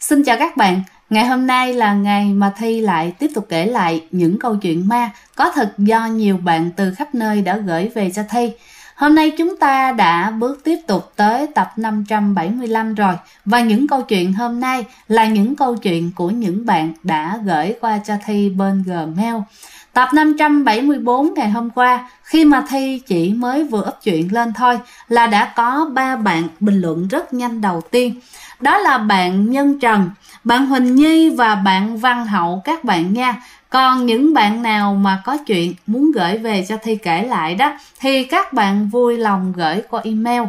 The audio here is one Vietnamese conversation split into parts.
Xin chào các bạn, ngày hôm nay là ngày mà Thi lại tiếp tục kể lại những câu chuyện ma có thật do nhiều bạn từ khắp nơi đã gửi về cho Thi. Hôm nay chúng ta đã bước tiếp tục tới tập 575 rồi, và những câu chuyện hôm nay là những câu chuyện của những bạn đã gửi qua cho Thi bên Gmail. Tập 574 ngày hôm qua, khi mà Thi chỉ mới vừa up chuyện lên thôi là đã có 3 bạn bình luận rất nhanh đầu tiên. Đó là bạn Nhân Trần, bạn Huỳnh Nhi và bạn Văn Hậu các bạn nha. Còn những bạn nào mà có chuyện muốn gửi về cho Thi kể lại đó thì các bạn vui lòng gửi qua email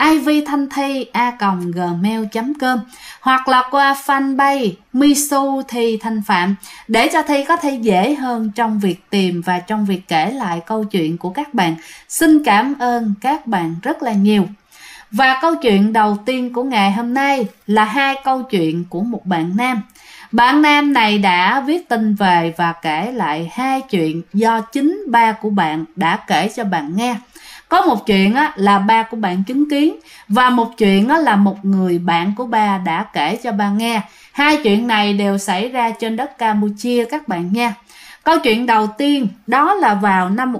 ivthanthi@gmail.com hoặc là qua fanpage Misu Thi Thanh Phạm để cho Thi có thể dễ hơn trong việc tìm và trong việc kể lại câu chuyện của các bạn. Xin cảm ơn các bạn rất là nhiều. Và câu chuyện đầu tiên của ngày hôm nay là 2 câu chuyện của một bạn nam. Bạn nam này đã viết tin về và kể lại 2 chuyện do chính ba của bạn đã kể cho bạn nghe. Có một chuyện là ba của bạn chứng kiến, và một chuyện là một người bạn của ba đã kể cho ba nghe. 2 chuyện này đều xảy ra trên đất Campuchia các bạn nha. Câu chuyện đầu tiên đó là vào năm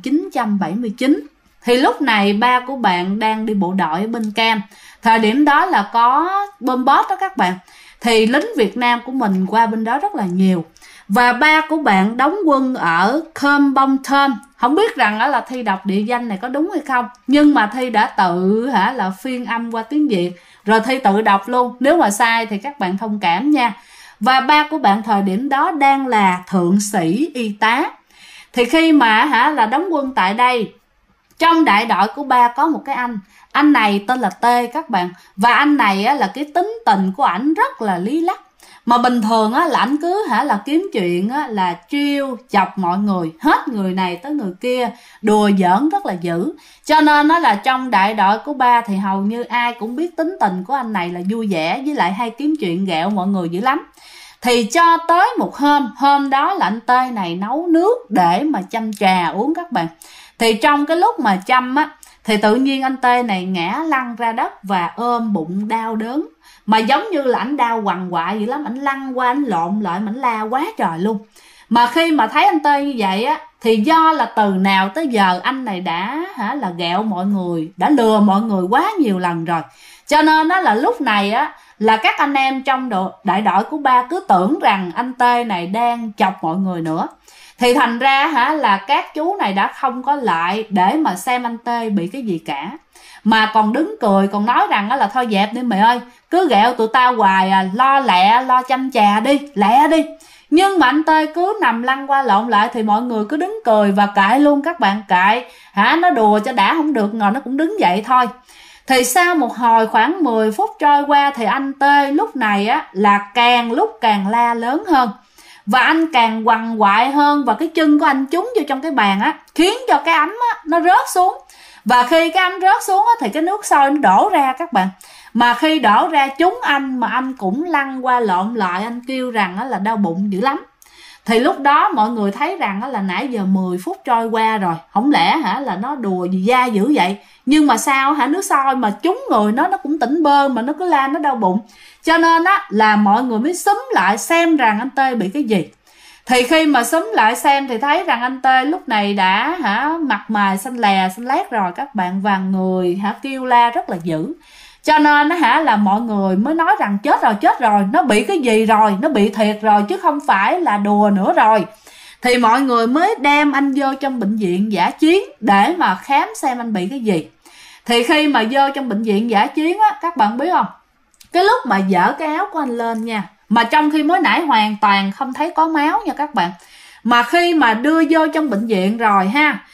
1979. Thì lúc này ba của bạn đang đi bộ đội ở bên Cam. Thời điểm đó là có bom bót đó các bạn. Thì lính Việt Nam của mình qua bên đó rất là nhiều. Và ba của bạn đóng quân ở Khom Bông Thơm. Không biết rằng là Thi đọc địa danh này có đúng hay không, nhưng mà Thi đã tự là phiên âm qua tiếng Việt, rồi Thi tự đọc luôn. Nếu mà sai thì các bạn thông cảm nha. Và ba của bạn thời điểm đó đang là thượng sĩ y tá. Thì khi mà là đóng quân tại đây, trong đại đội của ba có một cái anh này tên là T các bạn. Và anh này là cái tính tình của ảnh rất là lý lắc. Mà bình thường là ảnh cứ là kiếm chuyện là trêu chọc mọi người, hết người này tới người kia, đùa giỡn rất là dữ. Cho nên là trong đại đội của ba thì hầu như ai cũng biết tính tình của anh này là vui vẻ, với lại hay kiếm chuyện ghẹo mọi người dữ lắm. Thì cho tới một hôm đó là anh T này nấu nước để mà chăm trà uống các bạn. Thì trong cái lúc mà chăm thì tự nhiên anh T này ngã lăn ra đất và ôm bụng đau đớn. Mà giống như là ảnh đau quằn quại vậy lắm, ảnh lăn qua ảnh lộn lại mà ảnh la quá trời luôn. Mà khi mà thấy anh T như vậy thì do là từ nào tới giờ anh này đã là ghẹo mọi người, đã lừa mọi người quá nhiều lần rồi. Cho nên là lúc này là các anh em trong đại đội của ba cứ tưởng rằng anh T này đang chọc mọi người nữa. Thì thành ra là các chú này đã không có lại để mà xem anh T bị cái gì cả, mà còn đứng cười, còn nói rằng là thôi dẹp đi mày ơi, cứ ghẹo tụi tao hoài lo lẹ, lo chăm trà đi, lẹ đi. Nhưng mà anh T cứ nằm lăn qua lộn lại thì mọi người cứ đứng cười và cãi luôn các bạn, cãi nó đùa cho đã không được, ngồi nó cũng đứng dậy thôi. Thì sau một hồi khoảng 10 phút trôi qua thì anh T lúc này là càng lúc càng la lớn hơn. Và anh càng quằn quại hơn, và cái chân của anh trúng vô trong cái bàn khiến cho cái ấm nó rớt xuống. Và khi cái ấm rớt xuống thì cái nước sôi nó đổ ra các bạn. Mà khi đổ ra trúng anh mà anh cũng lăn qua lộn lại, anh kêu rằng là đau bụng dữ lắm. Thì lúc đó mọi người thấy rằng là nãy giờ 10 phút trôi qua rồi, không lẽ là nó đùa gì da dữ vậy. Nhưng mà sao nước sôi mà trúng người nó cũng tỉnh bơ mà nó cứ la nó đau bụng. Cho nên là mọi người mới xúm lại xem rằng anh T bị cái gì. Thì khi mà xúm lại xem thì thấy rằng anh T lúc này đã mặt mày xanh lè xanh lét rồi các bạn, và người kêu la rất là dữ. Cho nên là mọi người mới nói rằng chết rồi, nó bị cái gì rồi, nó bị thiệt rồi chứ không phải là đùa nữa rồi. Thì mọi người mới đem anh vô trong bệnh viện dã chiến để mà khám xem anh bị cái gì. Thì khi mà vô trong bệnh viện dã chiến các bạn biết không, cái lúc mà dỡ cái áo của anh lên nha, mà trong khi mới nãy hoàn toàn không thấy có máu nha các bạn, mà khi mà đưa vô trong bệnh viện rồi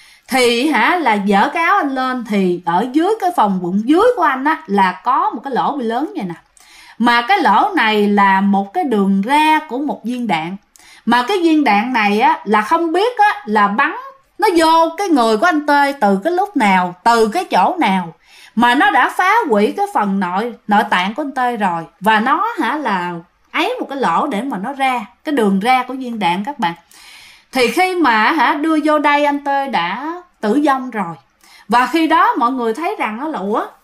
thì là dỡ cái áo anh lên thì ở dưới cái phòng bụng dưới của anh là có một cái lỗ bị lớn vậy nè. Mà cái lỗ này là một cái đường ra của một viên đạn. Mà cái viên đạn này là không biết là bắn nó vô cái người của anh T từ cái lúc nào, từ cái chỗ nào, mà nó đã phá hủy cái phần nội tạng của anh T rồi. Và nó là ấy một cái lỗ để mà nó ra, cái đường ra của viên đạn các bạn. Thì khi mà đưa vô đây anh T đã tử vong rồi. Và khi đó mọi người thấy rằng là ủa,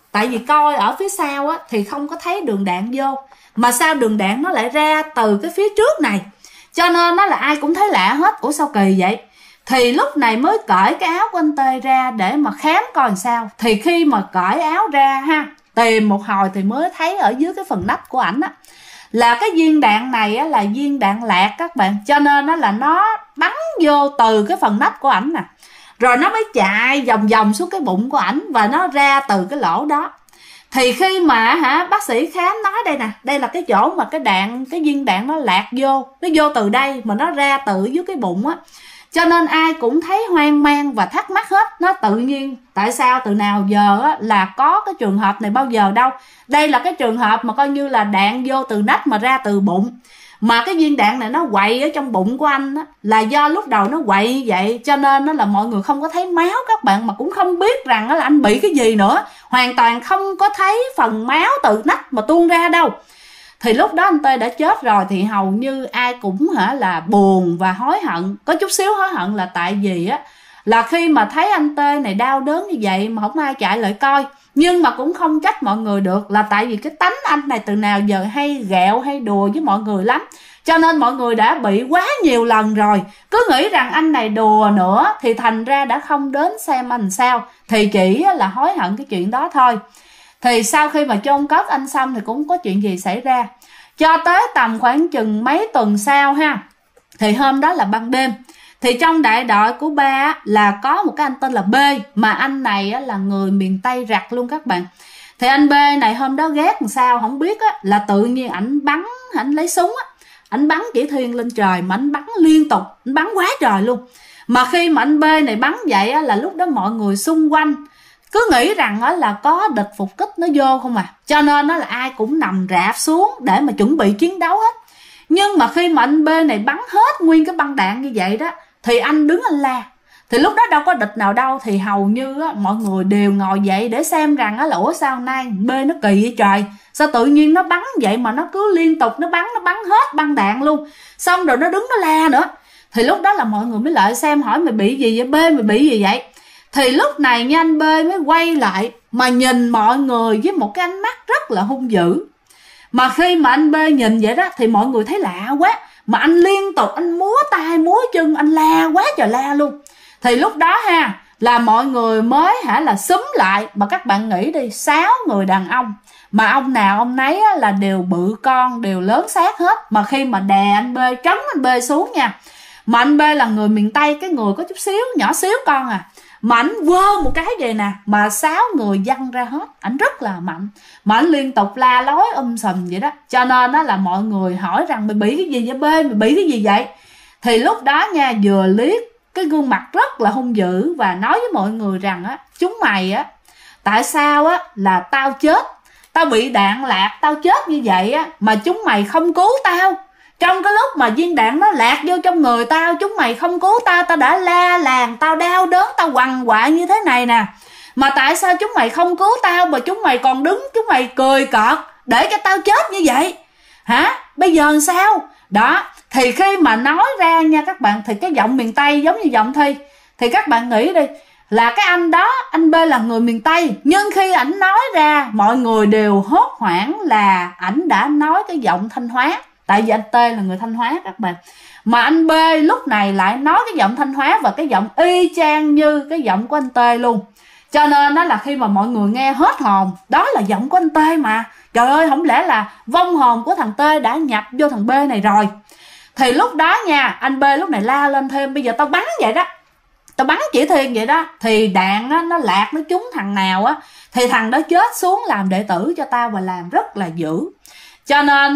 Tại vì coi ở phía sau á thì không có thấy đường đạn vô, mà sao đường đạn nó lại ra từ cái phía trước này, cho nên nó là ai cũng thấy lạ hết. Ủa sao kỳ vậy? Thì lúc này mới cởi cái áo của anh Tê ra để mà khám coi làm sao. Thì khi mà cởi áo ra ha, tìm một hồi thì mới thấy ở dưới cái phần nách của ảnh á là cái viên đạn này á là viên đạn lạc các bạn, cho nên nó là nó bắn vô từ cái phần nách của ảnh nè, rồi nó mới chạy vòng vòng xuống cái bụng của ảnh và nó ra từ cái lỗ đó. Thì khi mà bác sĩ khám nói đây nè, đây là cái chỗ mà cái viên đạn nó lạc vô, nó vô từ đây mà nó ra từ dưới cái bụng á. Cho nên ai cũng thấy hoang mang và thắc mắc hết. Nó tự nhiên tại sao từ nào giờ á, là có cái trường hợp này bao giờ đâu. Đây là cái trường hợp mà coi như là đạn vô từ nách mà ra từ bụng. Mà cái viên đạn này nó quậy ở trong bụng của anh á, là do lúc đầu nó quậy như vậy, cho nên nó là mọi người không có thấy máu các bạn, mà cũng không biết rằng là anh bị cái gì nữa. Hoàn toàn không có thấy phần máu từ nách mà tuôn ra đâu. Thì lúc đó anh Tê đã chết rồi, thì hầu như ai cũng là buồn và hối hận. Có chút xíu hối hận là tại vì á là khi mà thấy anh Tê này đau đớn như vậy mà không ai chạy lại coi. Nhưng mà cũng không trách mọi người được, là tại vì cái tánh anh này từ nào giờ hay ghẹo hay đùa với mọi người lắm, cho nên mọi người đã bị quá nhiều lần rồi, cứ nghĩ rằng anh này đùa nữa, thì thành ra đã không đến xem anh sao. Thì chỉ là hối hận cái chuyện đó thôi. Thì sau khi mà chôn cất anh xong thì cũng có chuyện gì xảy ra. Cho tới tầm khoảng chừng mấy tuần sau ha, thì hôm đó là ban đêm, thì trong đại đội của ba là có một cái anh tên là B, mà anh này là người miền Tây rặt luôn các bạn. Thì anh B này hôm đó ghét làm sao không biết á, là tự nhiên ảnh bắn, ảnh lấy súng á, ảnh bắn chỉ thiên lên trời, mà ảnh bắn liên tục, ảnh bắn quá trời luôn. Mà khi mà anh B này bắn vậy á, là lúc đó mọi người xung quanh cứ nghĩ rằng á là có địch phục kích nó vô không à, cho nên nó là ai cũng nằm rạp xuống để mà chuẩn bị chiến đấu hết. Nhưng mà khi mà anh B này bắn hết nguyên cái băng đạn như vậy đó, thì anh đứng anh la. Thì lúc đó đâu có địch nào đâu, thì hầu như á, mọi người đều ngồi dậy để xem rằng á là ủa sao nay B nó kỳ vậy trời, sao tự nhiên nó bắn vậy mà nó cứ liên tục nó bắn hết băng đạn luôn, xong rồi nó đứng nó la nữa. Thì lúc đó là mọi người mới lại xem, hỏi mày bị gì vậy B, mày bị gì vậy? Thì lúc này nha, anh B mới quay lại mà nhìn mọi người với một cái ánh mắt rất là hung dữ. Mà khi mà anh B nhìn vậy đó thì mọi người thấy lạ quá, mà anh liên tục anh múa tay múa chân, anh la quá trời la luôn. Thì lúc đó ha là mọi người mới là xúm lại. Mà các bạn nghĩ đi, 6 người đàn ông mà ông nào ông nấy là đều bự con, đều lớn xác hết. Mà khi mà đè anh B, trấn anh B xuống nha, mà anh B là người miền Tây, cái người có chút xíu, nhỏ xíu con à, mà ảnh quơ một cái vậy nè, mà 6 người văng ra hết, ảnh rất là mạnh, mà ảnh liên tục la lối sùm vậy đó. Cho nên đó là mọi người hỏi rằng mày bị cái gì vậy B, mày bị cái gì vậy? Thì lúc đó nha, vừa liếc cái gương mặt rất là hung dữ và nói với mọi người rằng á, chúng mày á, tại sao á là tao chết, tao bị đạn lạc, tao chết như vậy á, mà chúng mày không cứu tao. Trong cái lúc mà viên đạn nó lạc vô trong người tao, chúng mày không cứu tao, tao đã la làng, tao đau đớn, tao quằn quại như thế này nè. Mà tại sao chúng mày không cứu tao mà chúng mày còn đứng, chúng mày cười cợt để cho tao chết như vậy? Hả? Bây giờ làm sao? Đó, thì khi mà nói ra nha các bạn, thì cái giọng miền Tây giống như giọng Thi. Thì các bạn nghĩ đi, là cái anh đó, anh B là người miền Tây, nhưng khi ảnh nói ra mọi người đều hốt hoảng là ảnh đã nói cái giọng Thanh Hóa. Tại vì anh T là người Thanh Hóa các bạn, mà anh B lúc này lại nói cái giọng Thanh Hóa và cái giọng y chang như cái giọng của anh T luôn. Cho nên đó là khi mà mọi người nghe hết hồn, đó là giọng của anh T mà. Trời ơi, không lẽ là vong hồn của thằng T đã nhập vô thằng B này rồi. Thì lúc đó nha, anh B lúc này la lên thêm, bây giờ tao bắn vậy đó, tao bắn chỉ thiên vậy đó, thì đạn á, nó lạc, nó trúng thằng nào á thì thằng đó chết xuống làm đệ tử cho tao và làm rất là dữ. Cho nên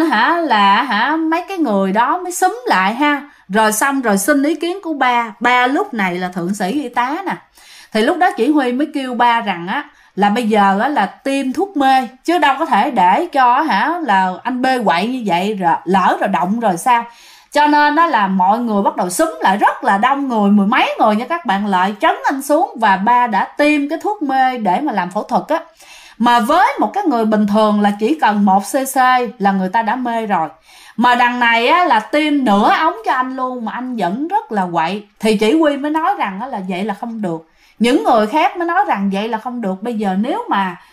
mấy cái người đó mới xúm lại ha, rồi xong rồi xin ý kiến của ba lúc này là thượng sĩ y tá nè. Thì lúc đó chỉ huy mới kêu ba rằng á là bây giờ á là tiêm thuốc mê, chứ đâu có thể để cho là anh B quậy như vậy rồi lỡ rồi động rồi sao. Cho nên đó là mọi người bắt đầu xúm lại, rất là đông người, 10 mấy người nha các bạn, lại trấn anh xuống và ba đã tiêm cái thuốc mê để mà làm phẫu thuật á. Mà với một cái người bình thường là chỉ cần 1cc là người ta đã mê rồi, mà đằng này á là tiêm nửa ống cho anh luôn mà anh vẫn rất là quậy. Thì chỉ huy mới nói rằng là vậy là không được, những người khác mới nói rằng vậy là không được. Bây giờ nếu mà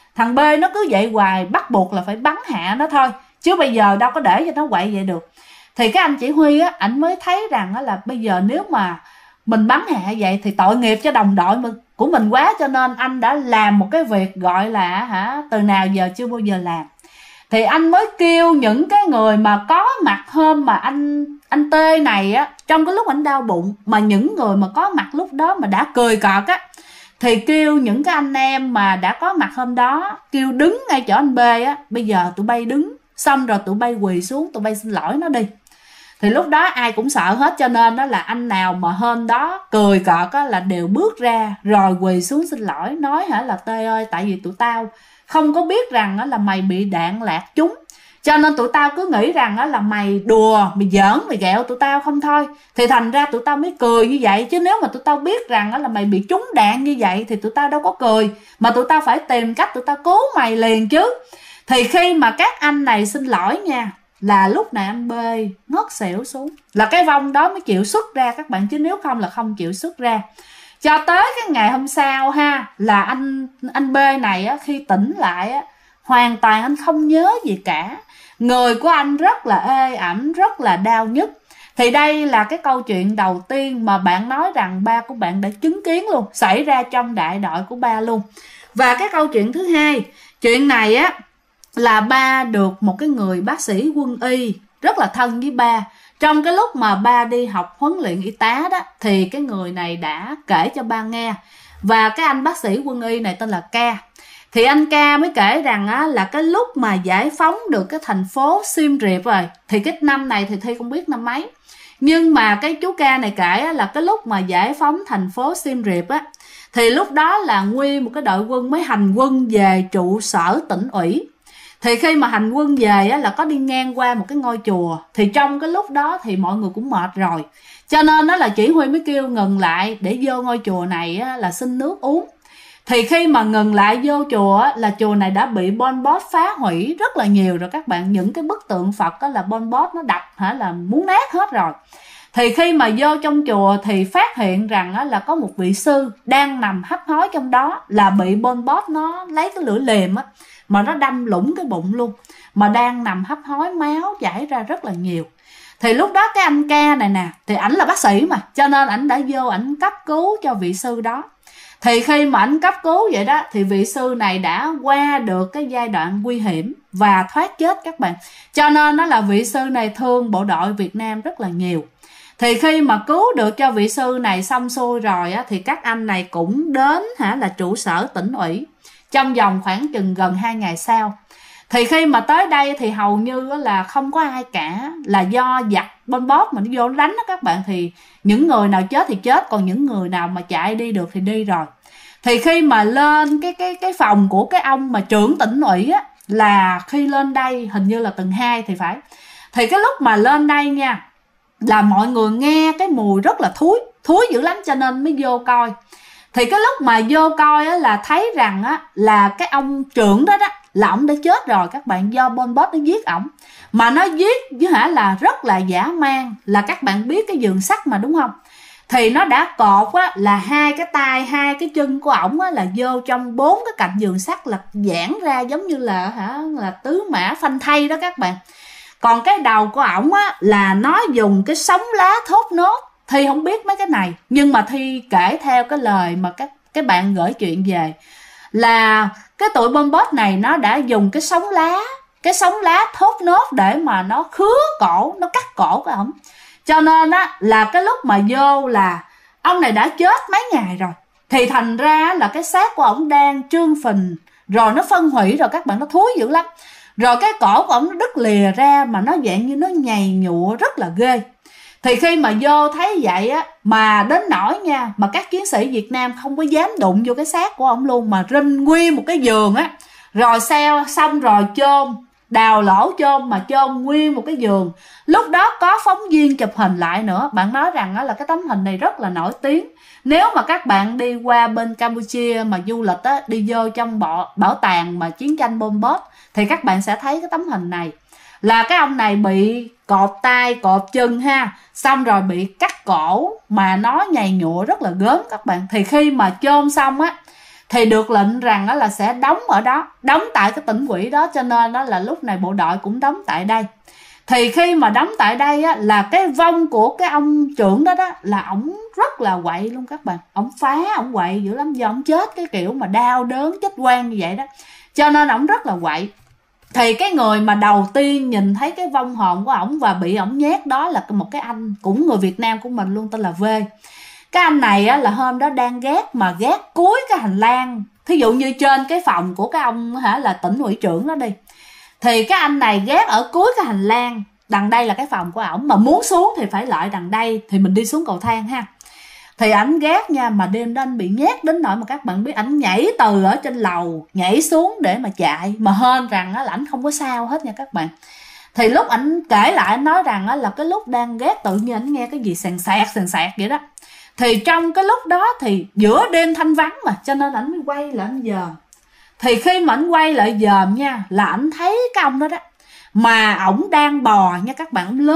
Thằng B nó cứ vậy hoài, bắt buộc là phải bắn hạ nó thôi, chứ bây giờ đâu có để cho nó quậy vậy được. Thì cái anh chỉ huy á, ảnh mới thấy rằng á, là bây giờ nếu mà mình bắn hạ vậy thì tội nghiệp cho đồng đội của mình quá, cho nên anh đã làm một cái việc gọi là từ nào giờ chưa bao giờ làm. Thì anh mới kêu những cái người mà có mặt hôm mà anh T này á, trong cái lúc anh đau bụng, mà những người mà có mặt lúc đó mà đã cười cợt á, thì kêu những cái anh em mà đã có mặt hôm đó, kêu đứng ngay chỗ anh B á, bây giờ tụi bay đứng, xong rồi tụi bay quỳ xuống, tụi bay xin lỗi nó đi. Thì lúc đó ai cũng sợ hết, cho nên đó là anh nào mà hôm đó cười cợt á là đều bước ra rồi quỳ xuống xin lỗi, nói là T ơi, tại vì tụi tao không có biết rằng là mày bị đạn lạc trúng, cho nên tụi tao cứ nghĩ rằng là mày đùa, mày giỡn, mày ghẹo tụi tao không thôi, thì thành ra tụi tao mới cười như vậy. Chứ nếu mà tụi tao biết rằng là mày bị trúng đạn như vậy thì tụi tao đâu có cười, mà tụi tao phải tìm cách tụi tao cứu mày liền chứ. Thì khi mà các anh này xin lỗi nha, là lúc này anh B ngất xỉu xuống, là cái vong đó mới chịu xuất ra các bạn, chứ nếu không là không chịu xuất ra. Cho tới cái ngày hôm sau là anh B này á, khi tỉnh lại á, hoàn toàn anh không nhớ gì cả, người của anh rất là ê ẩm, rất là đau nhức. Thì đây là cái câu chuyện đầu tiên mà bạn nói rằng ba của bạn đã chứng kiến luôn, xảy ra trong đại đội của ba luôn. Và cái câu chuyện thứ hai, chuyện này á là ba được một cái người bác sĩ quân y rất là thân với ba. Trong cái lúc mà ba đi học huấn luyện y tá đó, thì cái người này đã kể cho ba nghe. Và cái anh bác sĩ quân y này tên là Ca. Thì anh Ca mới kể rằng á, là cái lúc mà giải phóng được cái thành phố Siem Reap rồi, thì cái năm này thì Thi không biết năm mấy, nhưng mà cái chú Ca này kể á, là cái lúc mà giải phóng thành phố Siem Reap á, thì lúc đó là nguyên một cái đội quân mới hành quân về trụ sở tỉnh ủy. Thì khi mà hành quân về á, là có đi ngang qua một cái ngôi chùa. Thì trong cái lúc đó thì mọi người cũng mệt rồi, cho nên đó là chỉ huy mới kêu ngừng lại để vô ngôi chùa này á, là xin nước uống. Thì khi mà ngừng lại vô chùa á, là chùa này đã bị Pol Pot phá hủy rất là nhiều rồi các bạn. Những cái bức tượng Phật á, là Pol Pot nó đập là muốn nát hết rồi. Thì khi mà vô trong chùa thì phát hiện rằng á, là có một vị sư đang nằm hấp hối trong đó, là bị Pol Pot nó lấy cái lưỡi liềm á, mà nó đâm lủng cái bụng luôn, mà đang nằm hấp hối, máu chảy ra rất là nhiều. Thì lúc đó cái anh Ca này nè, thì ảnh là bác sĩ mà, cho nên ảnh đã vô ảnh cấp cứu cho vị sư đó. Thì khi mà ảnh cấp cứu vậy đó, thì vị sư này đã qua được cái giai đoạn nguy hiểm và thoát chết các bạn. Cho nên đó là vị sư này thương bộ đội Việt Nam rất là nhiều. Thì khi mà cứu được cho vị sư này xong xuôi rồi á, thì các anh này cũng đến là trụ sở tỉnh ủy trong vòng khoảng chừng gần 2 ngày sau. Thì khi mà tới đây thì hầu như là không có ai cả, là do giặc Pol Pot mà nó vô đánh đó các bạn. Thì những người nào chết thì chết, còn những người nào mà chạy đi được thì đi rồi. Thì khi mà lên cái phòng của cái ông mà trưởng tỉnh ủy á, là khi lên đây hình như là tầng 2 thì phải. Thì cái lúc mà lên đây nha, là mọi người nghe cái mùi rất là thúi dữ lắm, cho nên mới vô coi. Thì cái lúc mà vô coi á, là thấy rằng á, là cái ông trưởng đó là ổng đã chết rồi các bạn, do Pol Pot nó giết ổng. Mà nó giết với là rất là dã man, là các bạn biết cái giường sắt mà đúng không. Thì nó đã cột á, là 2 cái tay 2 cái chân của ổng á, là vô trong 4 cái cạnh giường sắt, là giãn ra giống như là là tứ mã phanh thây đó các bạn. Còn cái đầu của ổng á, là nó dùng cái sống lá thốt nốt. Thi không biết mấy cái này, nhưng mà Thi kể theo cái lời mà các bạn gửi chuyện về, là cái tụi Pol Pot này nó đã dùng cái sống lá thốt nốt để mà nó khứa cổ, nó cắt cổ của ổng. Cho nên á, là cái lúc mà vô là ông này đã chết mấy ngày rồi, thì thành ra là cái xác của ổng đang trương phình rồi, nó phân hủy rồi các bạn, nó thúi dữ lắm. Rồi cái cổ của ổng nó đứt lìa ra, mà nó dạng như nó nhầy nhụa rất là ghê. Thì khi mà vô thấy vậy á, mà đến nỗi nha, mà các chiến sĩ Việt Nam không có dám đụng vô cái xác của ổng luôn, mà rinh nguyên một cái giường á, rồi xong rồi chôn, đào lỗ chôn, mà chôn nguyên một cái giường. Lúc đó có phóng viên chụp hình lại nữa. Bạn nói rằng á, là cái tấm hình này rất là nổi tiếng. Nếu mà các bạn đi qua bên Campuchia mà du lịch á, đi vô trong bảo tàng mà chiến tranh Pol Pot, thì các bạn sẽ thấy cái tấm hình này. Là cái ông này bị cột tay, cột chân xong rồi bị cắt cổ, mà nó nhầy nhụa rất là gớm các bạn. Thì khi mà chôn xong á, thì được lệnh rằng là sẽ đóng ở đó, đóng tại cái tỉnh ủy đó, cho nên đó là lúc này bộ đội cũng đóng tại đây. Thì khi mà đóng tại đây á, là cái vong của cái ông trưởng đó đó là ổng rất là quậy luôn các bạn. Ổng phá, ổng quậy dữ lắm, do ổng chết cái kiểu mà đau đớn chết quan như vậy đó, cho nên ổng rất là quậy. Thì cái người mà đầu tiên nhìn thấy cái vong hồn của ổng và bị ổng nhét đó là một cái anh cũng người Việt Nam của mình luôn, tên là V. Cái anh này á, là hôm đó đang gác mà gác cuối cái hành lang, thí dụ như trên cái phòng của cái ông là tỉnh ủy trưởng đó đi, thì cái anh này gác ở cuối cái hành lang, đằng đây là cái phòng của ổng, mà muốn xuống thì phải lại đằng đây thì mình đi xuống cầu thang ha. Thì ảnh gác nha, mà đêm đó anh bị nhét đến nỗi mà các bạn biết ảnh nhảy từ ở trên lầu nhảy xuống để mà chạy, mà hên rằng là ảnh không có sao hết nha các bạn. Thì lúc ảnh kể lại, anh nói rằng là cái lúc đang gác tự nhiên ảnh nghe cái gì sàn sạc vậy đó. Thì trong cái lúc đó thì giữa đêm thanh vắng mà, cho nên ảnh mới quay lại anh dòm. Thì khi mà ảnh quay lại dòm nha, là ảnh thấy cái ông đó đó, mà ổng đang bò nha các bạn, ổng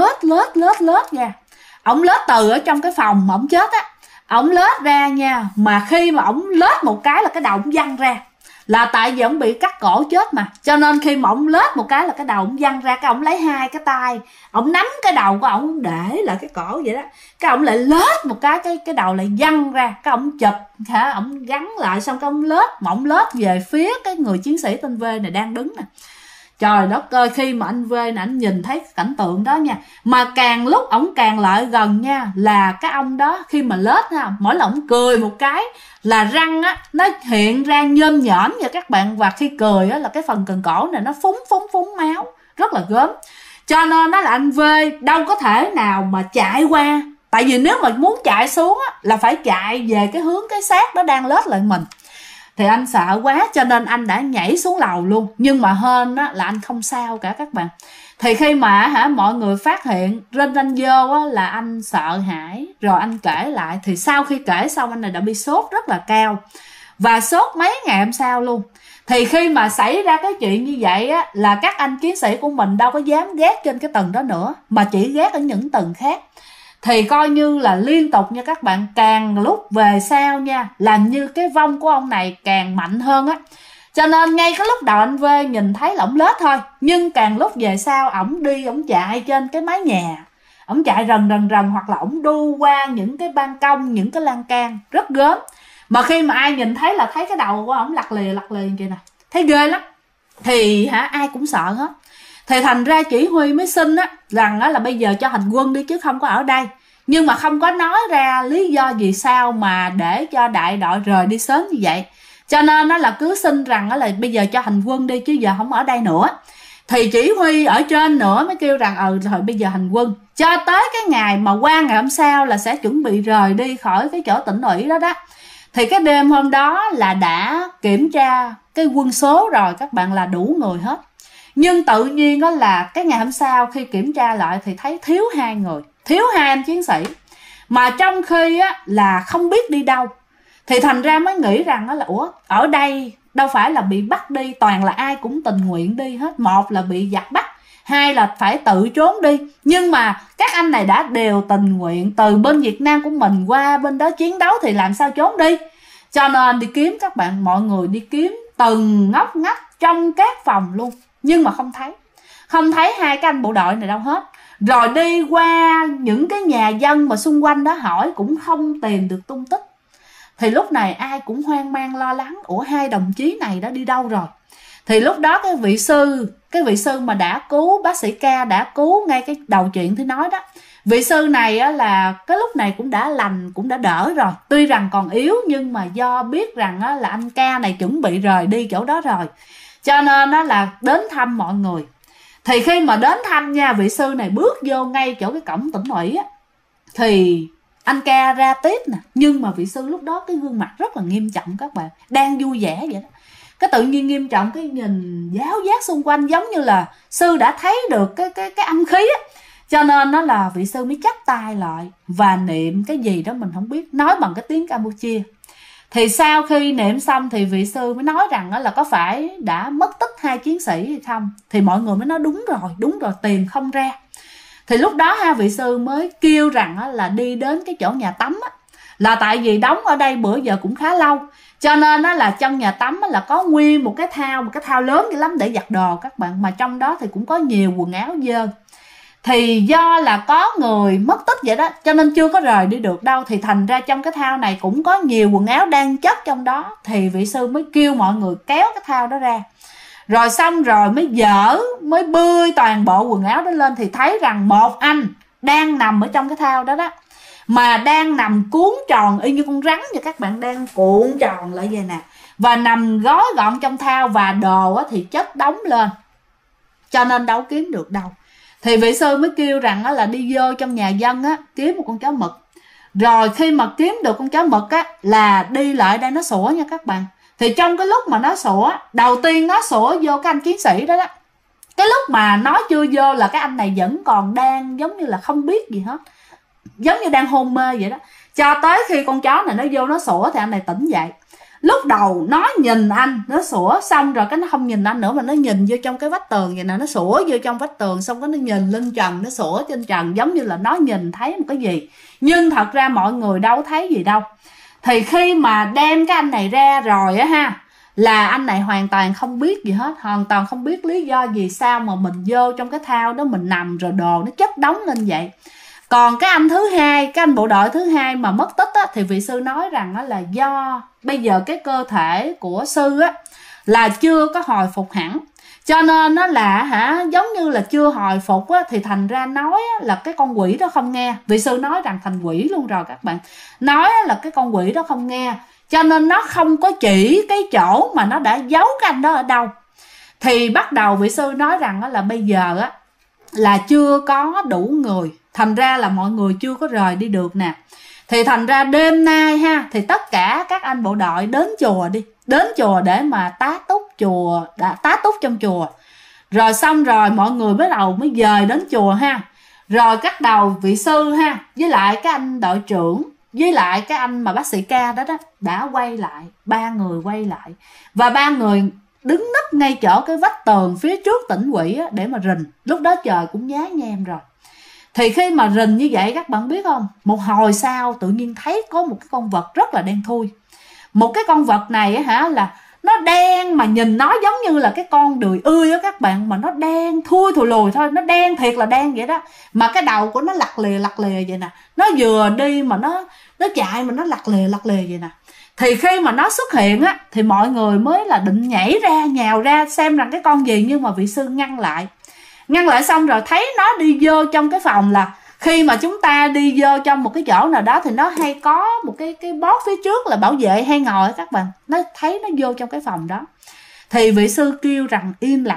lết ra. Ổng lết từ ở trong cái phòng mà ổng chết á, ổng lết ra nha, mà khi mà ổng lết một cái là cái đầu ổng văng ra, là tại vì ổng bị cắt cổ chết mà, cho nên khi mà ổng lết một cái là cái đầu ổng văng ra, cái ổng lấy hai cái tay ổng nắm cái đầu của ổng để lại cái cổ vậy đó, cái ổng lại lết một cái đầu lại văng ra, cái ổng chụp ổng gắn lại, xong cái ổng lết, mà ổng lết về phía cái người chiến sĩ tên V này đang đứng nè. Trời đất ơi, khi mà anh V này anh nhìn thấy cảnh tượng đó nha, mà càng lúc ổng càng lại gần nha, là cái ông đó khi mà lết ha, mỗi lần ổng cười một cái là răng á nó hiện ra nhôm nhõm nha các bạn, và khi cười á là cái phần cần cổ này nó phúng máu rất là gớm. Cho nên nó là anh V đâu có thể nào mà chạy qua, tại vì nếu mà muốn chạy xuống á là phải chạy về cái hướng cái xác đó đang lết lại mình. Thì anh sợ quá cho nên anh đã nhảy xuống lầu luôn, nhưng mà hên á, là anh không sao cả các bạn. Thì khi mà mọi người phát hiện rên ranh vô á, là anh sợ hãi, rồi anh kể lại. Thì sau khi kể xong anh này đã bị sốt rất là cao, và sốt mấy ngày hôm sau luôn. Thì khi mà xảy ra cái chuyện như vậy á, là các anh chiến sĩ của mình đâu có dám gác trên cái tầng đó nữa, mà chỉ gác ở những tầng khác. Thì coi như là liên tục nha các bạn, càng lúc về sau nha, làm như cái vong của ông này càng mạnh hơn á. Cho nên ngay cái lúc đầu anh V nhìn thấy là ổng lết thôi, nhưng càng lúc về sau ổng đi, ổng chạy trên cái mái nhà, ổng chạy rần hoặc là ổng đu qua những cái ban công, những cái lan can rất gớm. Mà khi mà ai nhìn thấy là thấy cái đầu của ổng lặt lìa kìa nè, thấy ghê lắm. Thì ai cũng sợ hết. Thì thành ra chỉ huy mới xin á rằng là bây giờ cho hành quân đi chứ không có ở đây, nhưng mà không có nói ra lý do vì sao mà để cho đại đội rời đi sớm như vậy. Cho nên nó là cứ xin rằng là bây giờ cho hành quân đi chứ giờ không ở đây nữa. Thì chỉ huy ở trên nữa mới kêu rằng thôi bây giờ hành quân, cho tới cái ngày mà qua ngày hôm sau là sẽ chuẩn bị rời đi khỏi cái chỗ tỉnh ủy đó đó. Thì cái đêm hôm đó là đã kiểm tra cái quân số rồi các bạn, là đủ người hết. Nhưng tự nhiên đó là cái ngày hôm sau khi kiểm tra lại thì thấy thiếu 2 người, thiếu 2 anh chiến sĩ, mà trong khi á là không biết đi đâu. Thì thành ra mới nghĩ rằng là ở đây đâu phải là bị bắt đi, toàn là ai cũng tình nguyện đi hết. Một là bị giặc bắt, hai là phải tự trốn đi. Nhưng mà các anh này đã đều tình nguyện từ bên Việt Nam của mình qua bên đó chiến đấu thì làm sao trốn đi. Cho nên đi kiếm các bạn, mọi người đi kiếm từng ngóc ngách trong các phòng luôn, nhưng mà không thấy 2 cái anh bộ đội này đâu hết. Rồi đi qua những cái nhà dân mà xung quanh đó hỏi cũng không tìm được tung tích. Thì lúc này ai cũng hoang mang lo lắng, 2 đồng chí này đã đi đâu rồi. Thì lúc đó cái vị sư mà đã cứu bác sĩ K, đã cứu ngay cái đầu chuyện thì nói đó, vị sư này á là cái lúc này cũng đã lành, cũng đã đỡ rồi, tuy rằng còn yếu, nhưng mà do biết rằng á là anh K này chuẩn bị rời đi chỗ đó rồi, cho nên nó là đến thăm mọi người. Thì khi mà đến thăm nha, vị sư này bước vô ngay chỗ cái cổng tỉnh ủy á, thì anh K ra tiếp nè, nhưng mà vị sư lúc đó cái gương mặt rất là nghiêm trọng các bạn, đang vui vẻ vậy đó. Cái tự nhiên nghiêm trọng, cái nhìn giáo giác xung quanh giống như là sư đã thấy được cái âm khí á. Cho nên nó là vị sư mới chắp tay lại và niệm cái gì đó mình không biết, nói bằng cái tiếng Campuchia. Thì sau khi niệm xong thì vị sư mới nói rằng là có phải đã mất tích 2 chiến sĩ hay không. Thì mọi người mới nói đúng rồi, tìm không ra. Thì lúc đó vị sư mới kêu rằng là đi đến cái chỗ nhà tắm á, là tại vì đóng ở đây bữa giờ cũng khá lâu, Cho nên đó là trong nhà tắm là có nguyên một cái thao lớn dữ lắm để giặt đồ các bạn, mà trong đó thì cũng có nhiều quần áo dơ. Thì do là có người mất tích vậy đó, cho nên chưa có rời đi được đâu, thì thành ra trong cái thao này cũng có nhiều quần áo đang chất trong đó. Thì vị sư mới kêu mọi người kéo cái thao đó ra, rồi xong rồi mới bươi toàn bộ quần áo đó lên, thì thấy rằng một anh đang nằm ở trong cái thao đó đó, mà đang nằm cuốn tròn y như con rắn vậy các bạn, đang cuộn tròn lại vậy nè, và nằm gói gọn trong thao, và đồ thì chất đóng lên, cho nên đâu kiếm được đâu. Thì vị sư mới kêu rằng là đi vô trong nhà dân kiếm một con chó mực. Rồi khi mà kiếm được con chó mực là đi lại đây nó sủa nha các bạn. Thì trong cái lúc mà nó sủa, đầu tiên nó sủa vô cái anh chiến sĩ đó đó. Cái lúc mà nó chưa vô là cái anh này vẫn còn đang giống như là không biết gì hết, giống như đang hôn mê vậy đó. Cho tới khi con chó này nó vô nó sủa thì anh này tỉnh dậy. Lúc đầu nó nhìn anh, nó sủa xong rồi cái nó không nhìn anh nữa, mà nó nhìn vô trong cái vách tường vậy nè, nó sủa vô trong vách tường, xong cái nó nhìn lên trần, nó sủa trên trần, giống như là nó nhìn thấy một cái gì. Nhưng thật ra mọi người đâu thấy gì đâu. Thì khi mà đem cái anh này ra rồi là anh này hoàn toàn không biết gì hết, hoàn toàn không biết lý do gì sao mà mình vô trong cái thao đó mình nằm rồi đồ nó chất đóng lên vậy. Còn cái anh thứ hai, cái anh bộ đội thứ hai mà mất tích thì vị sư nói rằng là do bây giờ cái cơ thể của sư là chưa có hồi phục hẳn, cho nên nó là giống như là chưa hồi phục thì thành ra nói là cái con quỷ đó không nghe. Vị sư nói rằng thành quỷ luôn rồi các bạn, nói là cái con quỷ đó không nghe, cho nên nó không có chỉ cái chỗ mà nó đã giấu cái anh đó ở đâu. Thì bắt đầu vị sư nói rằng là bây giờ là chưa có đủ người, thành ra là mọi người chưa có rời đi được nè. Thì thành ra đêm nay thì tất cả các anh bộ đội đến chùa đi, đến chùa để mà tá túc trong chùa. Rồi xong rồi mọi người mới dời đến chùa Rồi bắt đầu vị sư với lại cái anh đội trưởng, với lại cái anh mà bác sĩ K đó đã quay lại, ba người quay lại, và ba người đứng nấp ngay chỗ cái vách tường phía trước tỉnh quỷ để mà rình. Lúc đó trời cũng nhá nhem rồi. Thì khi mà rình như vậy các bạn biết không, một hồi sau tự nhiên thấy có một cái con vật rất là đen thui. Một cái con vật này là nó đen mà nhìn nó giống như là cái con đười ươi các bạn, mà nó đen thui thù lùi thôi, nó đen thiệt là đen vậy đó. Mà cái đầu của nó lặt lìa vậy nè, nó vừa đi mà nó chạy mà nó lặt lìa vậy nè. Thì khi mà nó xuất hiện thì mọi người mới là định nhảy ra, nhào ra xem rằng cái con gì, nhưng mà vị sư ngăn lại xong rồi thấy nó đi vô trong cái phòng. Là khi mà chúng ta đi vô trong một cái chỗ nào đó thì nó hay có một cái bót phía trước là bảo vệ hay ngồi các bạn, nó thấy nó vô trong cái phòng đó. Thì vị sư kêu rằng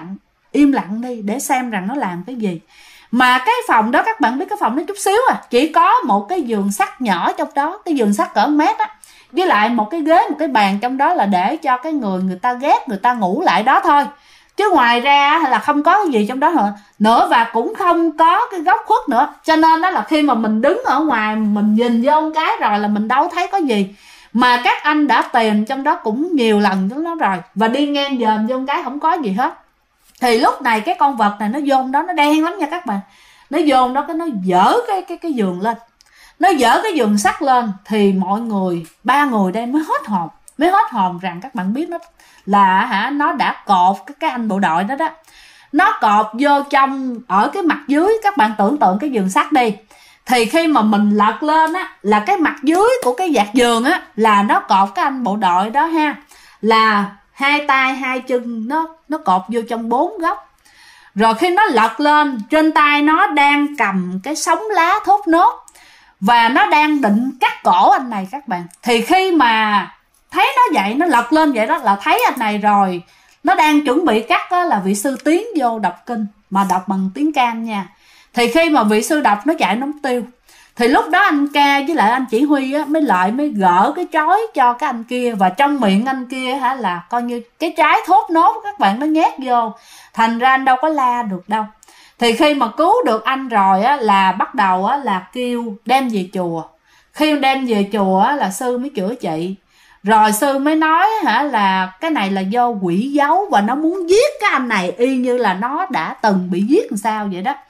im lặng đi để xem rằng nó làm cái gì. Mà cái phòng đó các bạn biết, cái phòng nó chút xíu chỉ có một cái giường sắt nhỏ trong đó, cái giường sắt cỡ 1 mét với lại một cái ghế, một cái bàn trong đó là để cho cái người ta ghét, người ta ngủ lại đó thôi, chứ ngoài ra là không có gì trong đó nữa, và cũng không có cái góc khuất nữa. Cho nên đó là khi mà mình đứng ở ngoài mình nhìn vô một cái rồi là mình đâu thấy có gì. Mà các anh đã tìm trong đó cũng nhiều lần trong đó rồi, và đi ngang dòm vô một cái không có gì hết. Thì lúc này cái con vật này nó vô đó, nó đen lắm nha các bạn, nó vô đó cái nó dỡ cái giường lên, nó dỡ cái giường sắt lên. Thì mọi người, ba người đây mới hết hồn rằng các bạn biết nó là nó đã cột cái anh bộ đội đó nó cột vô trong ở cái mặt dưới. Các bạn tưởng tượng cái giường sắt đi, thì khi mà mình lật lên là cái mặt dưới của cái vạt giường là nó cột cái anh bộ đội đó là 2 tay 2 chân nó cột vô trong 4 góc. Rồi khi nó lật lên, trên tay nó đang cầm cái sống lá thốt nốt, và nó đang định cắt cổ anh này các bạn. Thì khi mà thấy nó vậy, nó lật lên vậy đó là thấy anh này rồi, nó đang chuẩn bị cắt là vị sư tiến vô đọc kinh, mà đọc bằng tiếng Cam nha. Thì khi mà vị sư đọc nó chạy nó mất tiêu. Thì lúc đó anh Ca với lại anh chỉ huy mới gỡ cái trói cho cái anh kia, và trong miệng anh kia là coi như cái trái thốt nốt các bạn, nó nhét vô, thành ra anh đâu có la được đâu. Thì khi mà cứu được anh rồi là bắt đầu là kêu đem về chùa. Khi đem về chùa là sư mới chữa trị. Rồi sư mới nói là cái này là do quỷ giấu, và nó muốn giết cái anh này y như là nó đã từng bị giết làm sao vậy đó.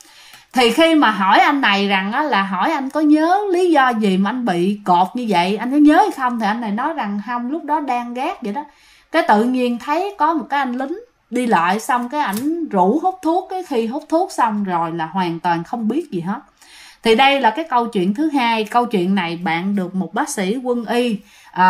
Thì khi mà hỏi anh này rằng á, là hỏi anh có nhớ lý do gì mà anh bị cột như vậy, anh có nhớ hay không, thì anh này nói rằng không, lúc đó đang gác vậy đó, cái tự nhiên thấy có một cái anh lính đi lại, xong cái ảnh rủ hút thuốc, cái khi hút thuốc xong rồi là hoàn toàn không biết gì hết. Thì đây là cái câu chuyện thứ hai. Câu chuyện này bạn được một bác sĩ quân y,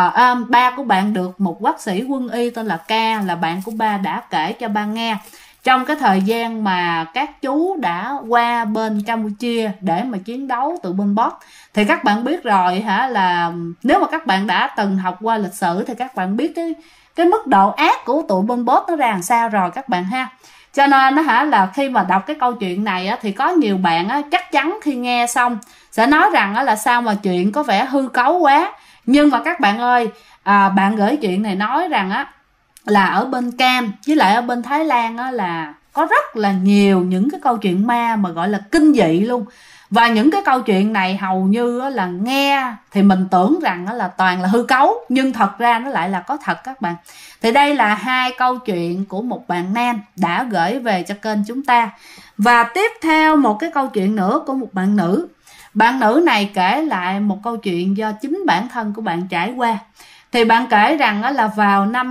ba của bạn được một bác sĩ quân y tên là Ca, là bạn của ba, đã kể cho ba nghe trong cái thời gian mà các chú đã qua bên Campuchia để mà chiến đấu từ bên Pol Pot. Thì các bạn biết rồi hả, là nếu mà các bạn đã từng học qua lịch sử thì các bạn biết cái mức độ ác của tụi Pol Pot nó ra làm sao rồi các bạn ha. Cho nên nó hả, là khi mà đọc cái câu chuyện này á, thì có nhiều bạn á, chắc chắn khi nghe xong sẽ nói rằng á, là sao mà chuyện có vẻ hư cấu quá. Nhưng mà các bạn ơi, bạn gửi chuyện này nói rằng á, là ở bên Cam với lại ở bên Thái Lan á, là có rất là nhiều những cái câu chuyện ma mà gọi là kinh dị luôn. Và những cái câu chuyện này hầu như á, là nghe thì mình tưởng rằng á, là toàn là hư cấu, nhưng thật ra nó lại là có thật các bạn. Thì đây là hai câu chuyện của một bạn nam đã gửi về cho kênh chúng ta. Và tiếp theo một cái câu chuyện nữa của một bạn nữ. Bạn nữ này kể lại một câu chuyện do chính bản thân của bạn trải qua. Thì bạn kể rằng là vào năm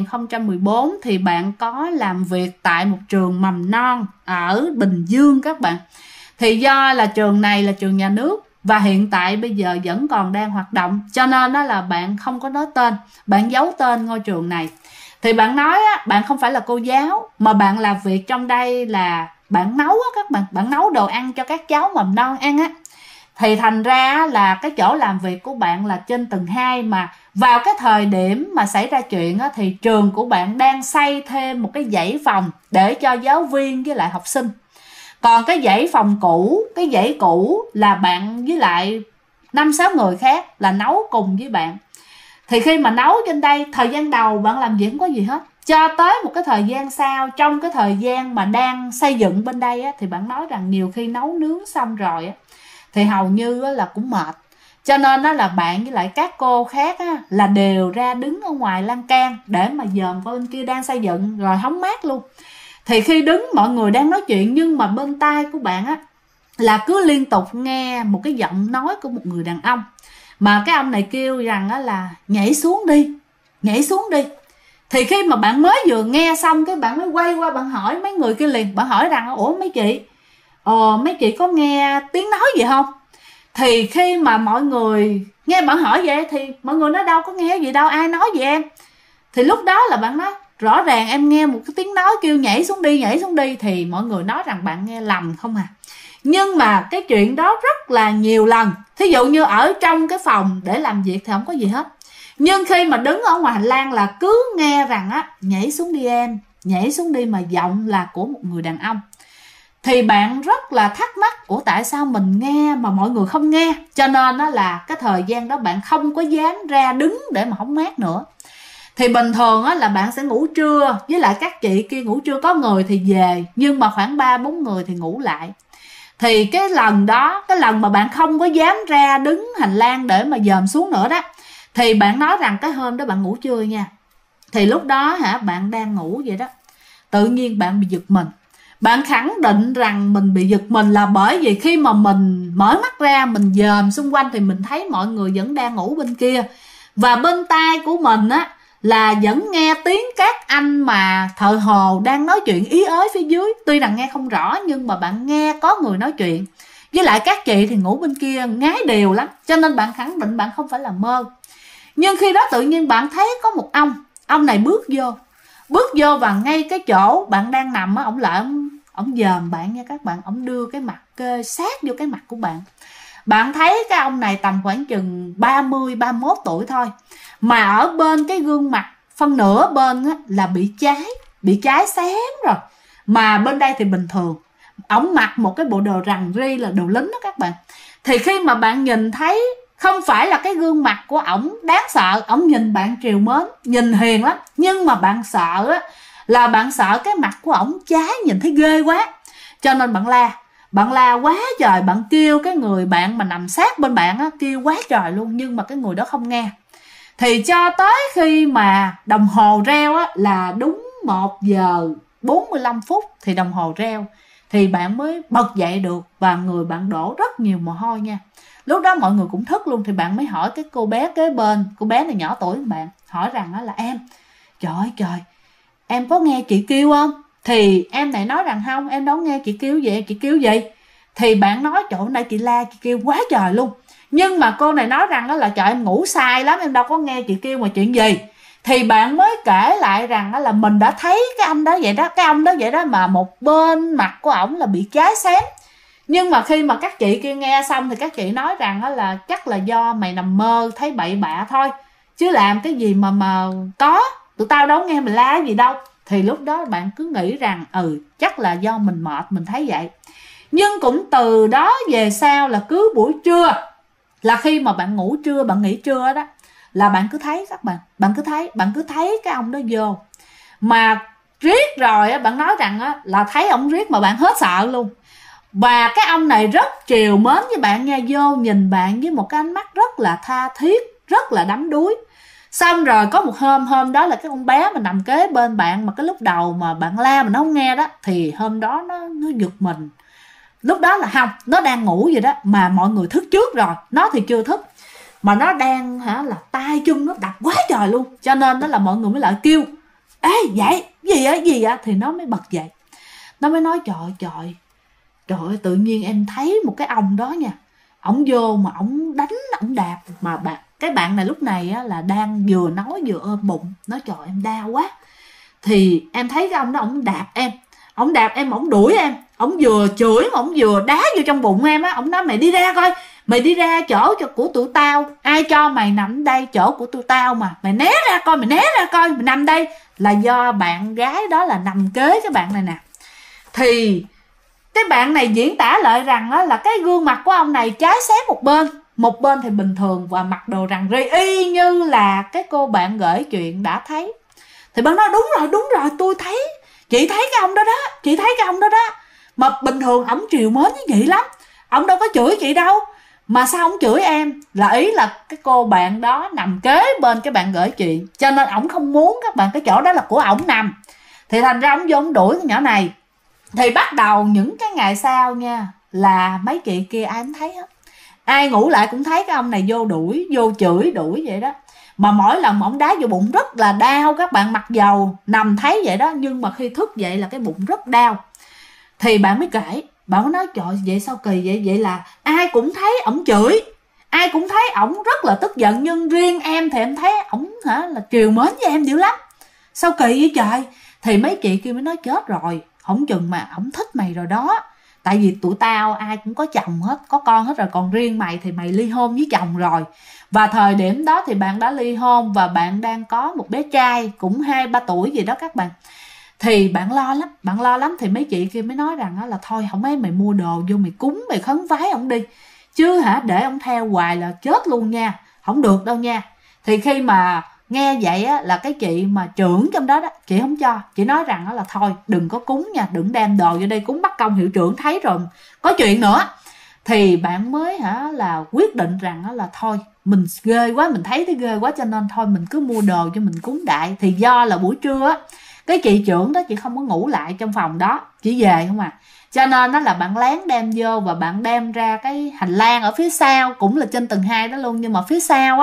2014 thì bạn có làm việc tại một trường mầm non ở Bình Dương các bạn. Thì do là trường này là trường nhà nước và hiện tại bây giờ vẫn còn đang hoạt động, cho nên đó là bạn không có nói tên, bạn giấu tên ngôi trường này. Thì bạn nói á, bạn không phải là cô giáo mà bạn làm việc trong đây là bạn nấu á các bạn, bạn nấu đồ ăn cho các cháu mầm non ăn á. Thì thành ra là cái chỗ làm việc của bạn là trên tầng 2, mà vào cái thời điểm mà xảy ra chuyện á, thì trường của bạn đang xây thêm một cái dãy phòng để cho giáo viên với lại học sinh. Còn cái dãy phòng cũ, cái dãy cũ là bạn với lại 5-6 người khác là nấu cùng với bạn. Thì khi mà nấu trên đây, thời gian đầu bạn làm gì không có gì hết, cho tới một cái thời gian sau, trong cái thời gian mà đang xây dựng bên đây á, thì bạn nói rằng nhiều khi nấu nướng xong rồi á, thì hầu như á, là cũng mệt. Cho nên đó là bạn với lại các cô khác á, là đều ra đứng ở ngoài lan can để mà dòm coi bên kia đang xây dựng rồi hóng mát luôn. Thì khi đứng mọi người đang nói chuyện, nhưng mà bên tai của bạn á, là cứ liên tục nghe một cái giọng nói của một người đàn ông. Mà cái ông này kêu rằng á, là nhảy xuống đi, nhảy xuống đi. Thì khi mà bạn mới vừa nghe xong, cái bạn mới quay qua bạn hỏi mấy người kia liền. Bạn hỏi rằng ủa mấy chị có nghe tiếng nói gì không? Thì khi mà mọi người nghe bạn hỏi vậy thì mọi người nói đâu có nghe gì đâu, ai nói gì em. Thì lúc đó là bạn nói rõ ràng em nghe một cái tiếng nói kêu nhảy xuống đi, nhảy xuống đi. Thì mọi người nói rằng bạn nghe lầm không à. Nhưng mà cái chuyện đó rất là nhiều lần. Thí dụ như ở trong cái phòng để làm việc thì không có gì hết, nhưng khi mà đứng ở ngoài hành lang là cứ nghe rằng á, nhảy xuống đi em, nhảy xuống đi, mà giọng là của một người đàn ông. Thì bạn rất là thắc mắc, ủa tại sao mình nghe mà mọi người không nghe? Cho nên đó là cái thời gian đó bạn không có dám ra đứng để mà hóng mát nữa. Thì bình thường á, là bạn sẽ ngủ trưa với lại các chị kia ngủ trưa, có người thì về, nhưng mà khoảng 3-4 người thì ngủ lại. Thì cái lần đó, cái lần mà bạn không có dám ra đứng hành lang để mà dòm xuống nữa đó, thì bạn nói rằng cái hôm đó bạn ngủ trưa nha. Thì lúc đó bạn đang ngủ vậy đó, tự nhiên bạn bị giật mình. Bạn khẳng định rằng mình bị giật mình là bởi vì khi mà mình mở mắt ra, mình dòm xung quanh thì mình thấy mọi người vẫn đang ngủ bên kia. Và bên tai của mình á, là vẫn nghe tiếng các anh mà thợ hồ đang nói chuyện ý ới phía dưới. Tuy rằng nghe không rõ nhưng mà bạn nghe có người nói chuyện. Với lại các chị thì ngủ bên kia ngái đều lắm, cho nên bạn khẳng định bạn không phải là mơ. Nhưng khi đó tự nhiên bạn thấy có một ông này bước vô và ngay cái chỗ bạn đang nằm á, ổng lại ổng dòm bạn nha các bạn. Ổng đưa cái mặt kê sát vô cái mặt của bạn. Bạn thấy cái ông này tầm khoảng chừng 30-31 tuổi thôi, mà ở bên cái gương mặt phân nửa bên á, là bị cháy xém rồi. Mà bên đây thì bình thường. Ổng mặc một cái bộ đồ rằn ri là đồ lính đó các bạn. Thì khi mà bạn nhìn thấy, không phải là cái gương mặt của ổng đáng sợ, ổng nhìn bạn trìu mến, nhìn hiền lắm, nhưng mà bạn sợ á, là bạn sợ cái mặt của ổng cháy, nhìn thấy ghê quá. Cho nên bạn la quá trời, bạn kêu cái người bạn mà nằm sát bên bạn á, kêu quá trời luôn, nhưng mà cái người đó không nghe. Thì cho tới khi mà đồng hồ reo á, là đúng 1 giờ 45 phút thì đồng hồ reo. thì bạn mới bật dậy được, và người bạn đổ rất nhiều mồ hôi nha. Lúc đó mọi người cũng thức luôn, thì bạn mới hỏi cái cô bé kế bên, cô bé này nhỏ tuổi bạn, hỏi rằng là em, trời ơi trời, em có nghe chị kêu không? Thì em này nói rằng không, em đâu nghe chị kêu gì, chị kêu gì? Thì bạn nói chỗ nãy chị la chị kêu quá trời luôn. Nhưng mà cô này nói rằng đó là trời em ngủ sai lắm, em đâu có nghe chị kêu mà chuyện gì. Thì bạn mới kể lại rằng đó là mình đã thấy cái anh đó vậy đó, cái ông đó vậy đó, mà một bên mặt của ổng là bị cháy xém. Nhưng mà khi mà các chị kia nghe xong thì các chị nói rằng đó là chắc là do mày nằm mơ thấy bậy bạ thôi, chứ làm cái gì mà có, tụi tao đâu nghe mày la gì đâu. Thì lúc đó bạn cứ nghĩ rằng chắc là do mình mệt mình thấy vậy. Nhưng cũng từ đó về sau là cứ buổi trưa, là khi mà bạn ngủ trưa, bạn nghỉ trưa đó, là bạn cứ thấy các bạn cứ thấy cái ông đó vô. Mà riết rồi bạn nói rằng là thấy ông riết mà bạn hết sợ luôn. Và cái ông này rất trìu mến với bạn nha, vô nhìn bạn với một cái ánh mắt rất là tha thiết, rất là đắm đuối. Xong rồi có một hôm đó là cái con bé mà nằm kế bên bạn, mà cái lúc đầu mà bạn la mà nó không nghe đó, thì hôm đó nó giật mình. Lúc đó là không, nó đang ngủ vậy đó, mà mọi người thức trước rồi, nó thì chưa thức, mà nó đang là tay chân nó đập quá trời luôn. Cho nên đó là mọi người mới lại kêu ê vậy gì á, thì nó mới bật dậy. Nó mới nói trời ơi, tự nhiên em thấy một cái ông đó nha, ổng vô mà ổng đánh ổng đạp. Mà cái bạn này lúc này là đang vừa nói vừa ôm bụng, nói trời em đau quá. Thì em thấy cái ông đó ổng đạp em, ổng đuổi em, ổng vừa chửi mà ổng vừa đá vô trong bụng em á. Ổng nói mày đi ra coi, mày đi ra chỗ của tụi tao, ai cho mày nằm đây, chỗ của tụi tao mà, mày né ra coi, mày nằm đây. Là do bạn gái đó là nằm kế cái bạn này nè. Thì cái bạn này diễn tả lại rằng là cái gương mặt của ông này trái xém một bên thì bình thường và mặc đồ rằn ri y như là cái cô bạn gửi chuyện đã thấy. Thì bạn nói đúng rồi, tôi thấy, chị thấy cái ông đó đó, mà bình thường ổng trìu mến như vậy lắm, ổng đâu có chửi chị đâu, mà sao ổng chửi em? Là ý là cái cô bạn đó nằm kế bên cái bạn gửi chuyện, cho nên ổng không muốn các bạn cái chỗ đó là của ổng nằm. Thì thành ra ổng vô ổng đuổi cái nhỏ này. Thì bắt đầu những cái ngày sau nha, là mấy chị kia ai cũng thấy hết, ai ngủ lại cũng thấy cái ông này vô đuổi, vô chửi đuổi vậy đó. Mà mỗi lần mà ổng đá vô bụng rất là đau các bạn, mặc dầu nằm thấy vậy đó, nhưng mà khi thức dậy là cái bụng rất đau. Thì bạn mới kể, bạn mới nói trời vậy sao kỳ vậy? Vậy là ai cũng thấy ổng chửi, ai cũng thấy ổng rất là tức giận, nhưng riêng em thì em thấy ổng là trìu mến với em dữ lắm, sao kỳ vậy trời? Thì mấy chị kia mới nói chết rồi, không chừng mà ổng thích mày rồi đó. Tại vì tụi tao ai cũng có chồng hết, có con hết rồi, còn riêng mày thì mày ly hôn với chồng rồi. Và thời điểm đó thì bạn đã ly hôn và bạn đang có một bé trai cũng 2-3 tuổi gì đó các bạn. Thì bạn lo lắm. Thì mấy chị kia mới nói rằng là thôi không ấy, mày mua đồ vô mày cúng, mày khấn vái ổng đi, chứ để ổng theo hoài là chết luôn nha, không được đâu nha. Thì khi mà nghe vậy là cái chị mà trưởng trong đó chị không cho, chị nói rằng là thôi đừng có cúng nha, đừng đem đồ vô đây cúng, bắt công hiệu trưởng thấy rồi có chuyện nữa. Thì bạn mới là quyết định rằng là thôi mình ghê quá, mình thấy ghê quá, cho nên thôi mình cứ mua đồ cho mình cúng đại. Thì do là buổi trưa cái chị trưởng đó chị không có ngủ lại trong phòng đó, chỉ về không à, cho nên đó là bạn lén đem vô và bạn đem ra cái hành lang ở phía sau, cũng là trên tầng 2 đó luôn, nhưng mà phía sau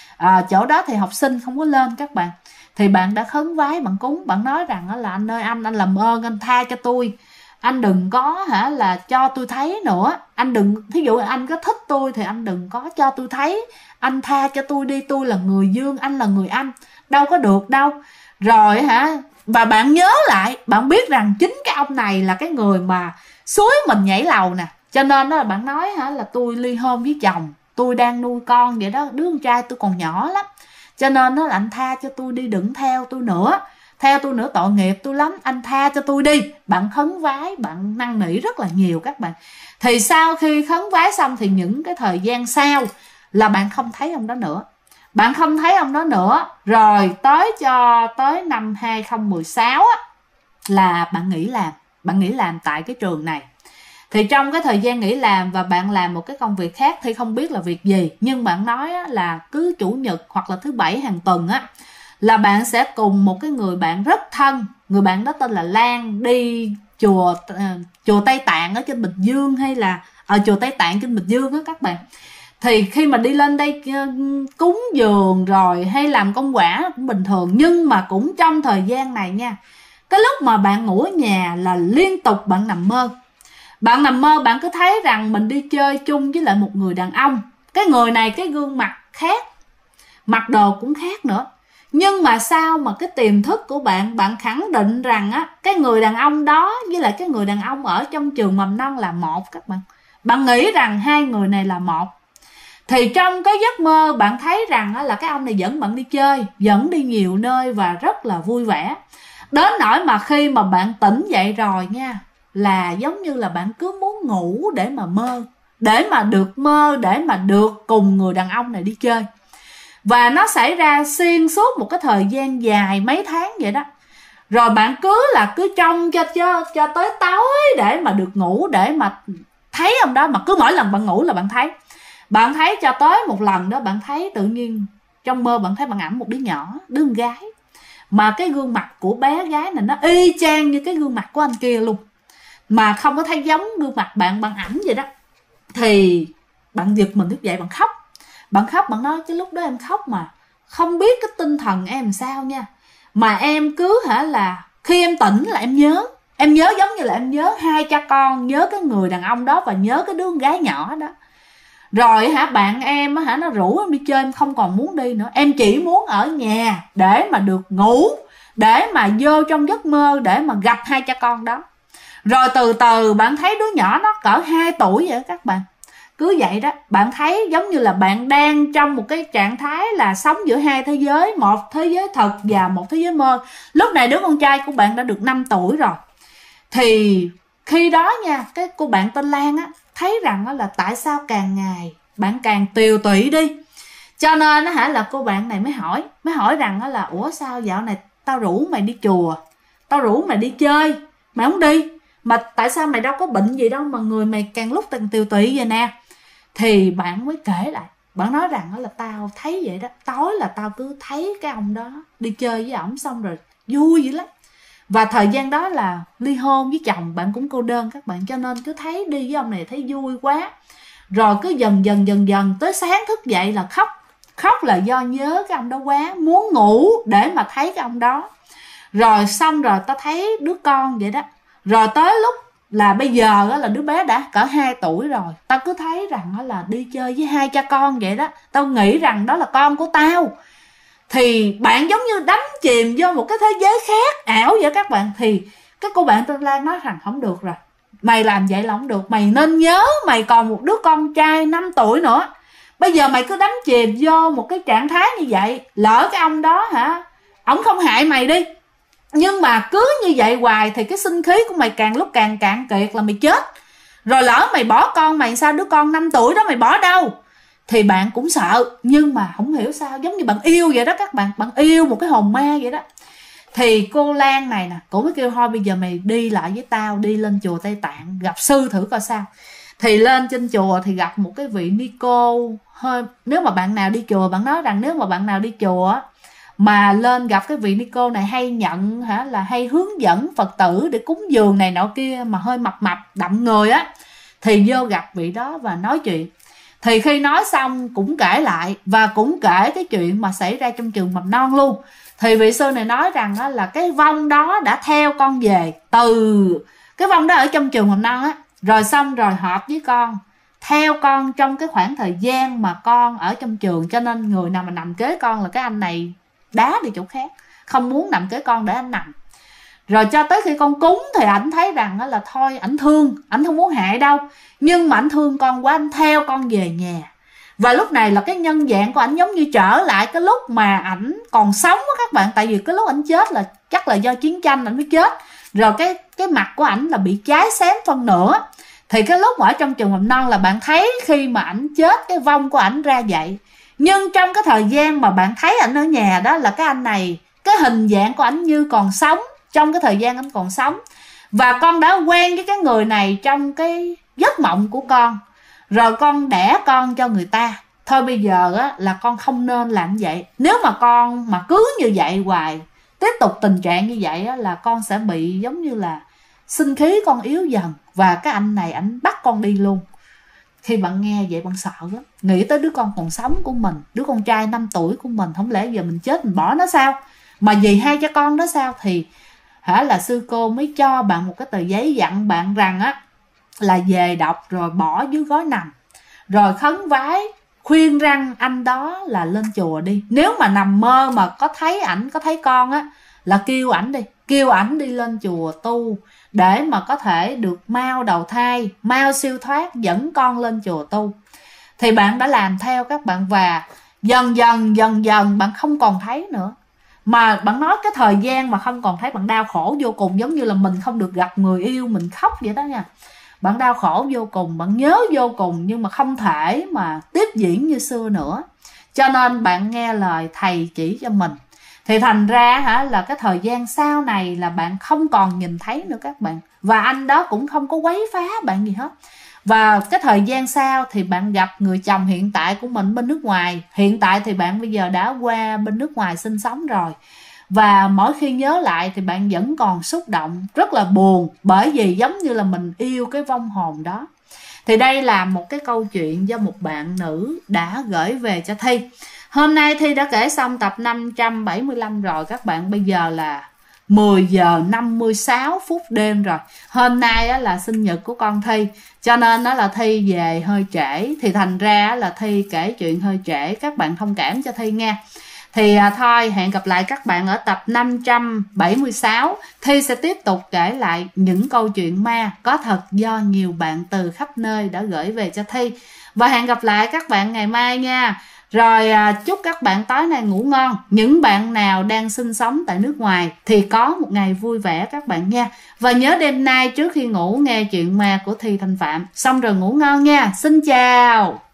chỗ đó thì học sinh không có lên các bạn. Thì bạn đã khấn vái, bạn cúng, bạn nói rằng là anh ơi, anh làm ơn anh tha cho tôi, anh đừng có là cho tôi thấy nữa, anh đừng, thí dụ anh có thích tôi thì anh đừng có cho tôi thấy, anh tha cho tôi đi, tôi là người dương, anh là người âm, đâu có được đâu. Rồi và bạn nhớ lại, bạn biết rằng chính cái ông này là cái người mà xúi mình nhảy lầu nè, cho nên đó là bạn nói là tôi ly hôn với chồng, tôi đang nuôi con vậy đó, đứa con trai tôi còn nhỏ lắm, cho nên đó là anh tha cho tôi đi, đừng theo tôi nữa tội nghiệp tôi lắm, anh tha cho tôi đi. Bạn khấn vái, bạn năn nỉ rất là nhiều các bạn. Thì sau khi khấn vái xong thì những cái thời gian sau là bạn không thấy ông đó nữa. Rồi tới năm 2016 là bạn nghỉ làm tại cái trường này. Thì trong cái thời gian nghỉ làm và bạn làm một cái công việc khác thì không biết là việc gì, nhưng bạn nói là cứ chủ nhật hoặc là thứ bảy hàng tuần là bạn sẽ cùng một cái người bạn rất thân, người bạn đó tên là Lan, đi chùa Tây Tạng ở trên Bình Dương, hay là ở chùa Tây Tạng trên Bình Dương á các bạn. Thì khi mà đi lên đây cúng dường rồi hay làm công quả cũng bình thường, nhưng mà cũng trong thời gian này nha, cái lúc mà bạn ngủ ở nhà là liên tục bạn nằm mơ. Bạn nằm mơ bạn cứ thấy rằng mình đi chơi chung với lại một người đàn ông. Cái người này cái gương mặt khác, mặc đồ cũng khác nữa. Nhưng mà sao mà cái tiềm thức của bạn, bạn khẳng định rằng á, cái người đàn ông đó với lại cái người đàn ông ở trong trường mầm non là một các bạn. Bạn nghĩ rằng hai người này là một. Thì trong cái giấc mơ bạn thấy rằng á, là cái ông này dẫn bạn đi chơi, dẫn đi nhiều nơi và rất là vui vẻ. Đến nỗi mà khi mà bạn tỉnh dậy rồi nha, là giống như là bạn cứ muốn ngủ để mà mơ, để mà được mơ, để mà được cùng người đàn ông này đi chơi. Và nó xảy ra xuyên suốt một cái thời gian dài mấy tháng vậy đó. Rồi bạn cứ trông cho tới tối để mà được ngủ, để mà thấy ông đó. Mà cứ mỗi lần bạn ngủ là bạn thấy cho tới một lần đó, bạn thấy tự nhiên trong mơ bạn thấy bạn ẵm một đứa nhỏ, đứa con gái, mà cái gương mặt của bé gái này nó y chang như cái gương mặt của anh kia luôn, mà không có thấy giống gương mặt bạn ẵm vậy đó. Thì bạn giật mình thức dậy, bạn khóc, bạn nói cái lúc đó em khóc mà không biết cái tinh thần em sao nha, mà em cứ là khi em tỉnh là em nhớ giống như là em nhớ hai cha con, nhớ cái người đàn ông đó và nhớ cái đứa con gái nhỏ đó. Rồi bạn em nó rủ em đi chơi, em không còn muốn đi nữa, em chỉ muốn ở nhà để mà được ngủ, để mà vô trong giấc mơ để mà gặp hai cha con đó. Rồi từ từ bạn thấy đứa nhỏ nó cỡ 2 tuổi vậy các bạn. Cứ vậy đó, bạn thấy giống như là bạn đang trong một cái trạng thái là sống giữa hai thế giới, một thế giới thật và một thế giới mơ. Lúc này đứa con trai của bạn đã được 5 tuổi rồi. Thì khi đó nha, cái cô bạn tên Lan á, thấy rằng là tại sao càng ngày bạn càng tiều tụy đi. Cho nên là cô bạn này mới hỏi rằng là ủa sao dạo này tao rủ mày đi chùa, tao rủ mày đi chơi, mày không đi, mà tại sao mày đâu có bệnh gì đâu mà người mày càng lúc càng tiều tụy vậy nè. Thì bạn mới kể lại, bạn nói rằng là tao thấy vậy đó, tối là tao cứ thấy cái ông đó đi chơi với ổng xong rồi vui dữ lắm. Và thời gian đó là ly hôn với chồng, bạn cũng cô đơn các bạn, cho nên cứ thấy đi với ông này thấy vui quá. Rồi cứ dần dần tới sáng thức dậy là khóc là do nhớ cái ông đó quá, muốn ngủ để mà thấy cái ông đó. Rồi xong rồi tao thấy đứa con vậy đó. Rồi tới lúc là bây giờ là đứa bé đã cỡ 2 tuổi rồi, tao cứ thấy rằng là đi chơi với hai cha con vậy đó, tao nghĩ rằng đó là con của tao. Thì bạn giống như đắm chìm vô một cái thế giới khác ảo vậy các bạn. Thì cái cô bạn tên Lan nói rằng không được rồi, mày làm vậy là không được, mày nên nhớ mày còn một đứa con trai 5 tuổi nữa. Bây giờ mày cứ đắm chìm vô một cái trạng thái như vậy, lỡ cái ông đó ổng không hại mày đi, nhưng mà cứ như vậy hoài thì cái sinh khí của mày càng lúc càng cạn kiệt là mày chết. Rồi lỡ mày bỏ con mày sao, đứa con 5 tuổi đó mày bỏ đâu. Thì bạn cũng sợ, nhưng mà không hiểu sao giống như bạn yêu vậy đó các bạn, bạn yêu một cái hồn ma vậy đó. Thì cô Lan này nè, cô mới kêu thôi bây giờ mày đi lại với tao, đi lên chùa Tây Tạng gặp sư thử coi sao. Thì lên trên chùa thì gặp một cái vị ni cô hơi, nếu mà bạn nào đi chùa, bạn nói rằng nếu mà bạn nào đi chùa mà lên gặp cái vị ni cô này hay nhận là hay hướng dẫn Phật tử để cúng dường này nọ kia, mà hơi mập đậm người á, thì vô gặp vị đó và nói chuyện. Thì khi nói xong cũng kể lại, và cũng kể cái chuyện mà xảy ra trong trường mầm non luôn. Thì vị sư này nói rằng là cái vong đó đã theo con về, từ cái vong đó ở trong trường mầm non á, rồi xong rồi hợp với con, theo con trong cái khoảng thời gian mà con ở trong trường. Cho nên người nào mà nằm kế con là cái anh này đá đi chỗ khác, không muốn nằm kế con để anh nằm. Rồi cho tới khi con cúng thì ảnh thấy rằng là thôi ảnh thương, ảnh không muốn hại đâu, nhưng mà ảnh thương con quá, ảnh theo con về nhà. Và lúc này là cái nhân dạng của ảnh giống như trở lại cái lúc mà ảnh còn sống á các bạn. Tại vì cái lúc ảnh chết là chắc là do chiến tranh ảnh mới chết, rồi cái mặt của ảnh là bị cháy xém phân nửa. Thì cái lúc ở trong trường mầm non là bạn thấy khi mà ảnh chết cái vong của ảnh ra vậy. Nhưng trong cái thời gian mà bạn thấy ảnh ở nhà đó là cái anh này, cái hình dạng của ảnh như còn sống trong cái thời gian anh còn sống. Và con đã quen với cái người này trong cái giấc mộng của con, rồi con đẻ con cho người ta. Thôi bây giờ là con không nên làm vậy. Nếu mà con mà cứ như vậy hoài, tiếp tục tình trạng như vậy là con sẽ bị giống như là sinh khí con yếu dần, và cái anh này ảnh bắt con đi luôn. Khi bạn nghe vậy bạn sợ lắm, nghĩ tới đứa con còn sống của mình, đứa con trai 5 tuổi của mình, không lẽ giờ mình chết mình bỏ nó sao, mà vì hai cha con đó sao. Thì là sư cô mới cho bạn một cái tờ giấy dặn bạn rằng á là về đọc rồi bỏ dưới gối nằm, rồi khấn vái khuyên răng anh đó là lên chùa đi. Nếu mà nằm mơ mà có thấy ảnh, có thấy con á, là kêu ảnh đi lên chùa tu, để mà có thể được mau đầu thai, mau siêu thoát, dẫn con lên chùa tu. Thì bạn đã làm theo các bạn, và dần dần bạn không còn thấy nữa. Mà bạn nói cái thời gian mà không còn thấy, bạn đau khổ vô cùng, giống như là mình không được gặp người yêu, mình khóc vậy đó nha. Bạn đau khổ vô cùng, bạn nhớ vô cùng, nhưng mà không thể mà tiếp diễn như xưa nữa. Cho nên bạn nghe lời thầy chỉ cho mình. Thì thành ra là cái thời gian sau này là bạn không còn nhìn thấy nữa các bạn. Và anh đó cũng không có quấy phá bạn gì hết. Và cái thời gian sau thì bạn gặp người chồng hiện tại của mình bên nước ngoài. Hiện tại thì bạn bây giờ đã qua bên nước ngoài sinh sống rồi. Và mỗi khi nhớ lại thì bạn vẫn còn xúc động, rất là buồn, bởi vì giống như là mình yêu cái vong hồn đó. Thì đây là một cái câu chuyện do một bạn nữ đã gửi về cho Thi. Hôm nay Thi đã kể xong tập 575 rồi các bạn. Bây giờ là 10 giờ 56 phút đêm rồi. Hôm nay là sinh nhật của con Thi, cho nên là Thi về hơi trễ. Thì thành ra là Thi kể chuyện hơi trễ, các bạn thông cảm cho Thi nha. Thì thôi, hẹn gặp lại các bạn ở tập 576. Thi sẽ tiếp tục kể lại những câu chuyện ma có thật do nhiều bạn từ khắp nơi đã gửi về cho Thi. Và hẹn gặp lại các bạn ngày mai nha. Rồi chúc các bạn tối nay ngủ ngon. Những bạn nào đang sinh sống tại nước ngoài thì có một ngày vui vẻ các bạn nha. Và nhớ đêm nay trước khi ngủ nghe chuyện ma của Thi Thanh Phạm. Xong rồi ngủ ngon nha. Xin chào.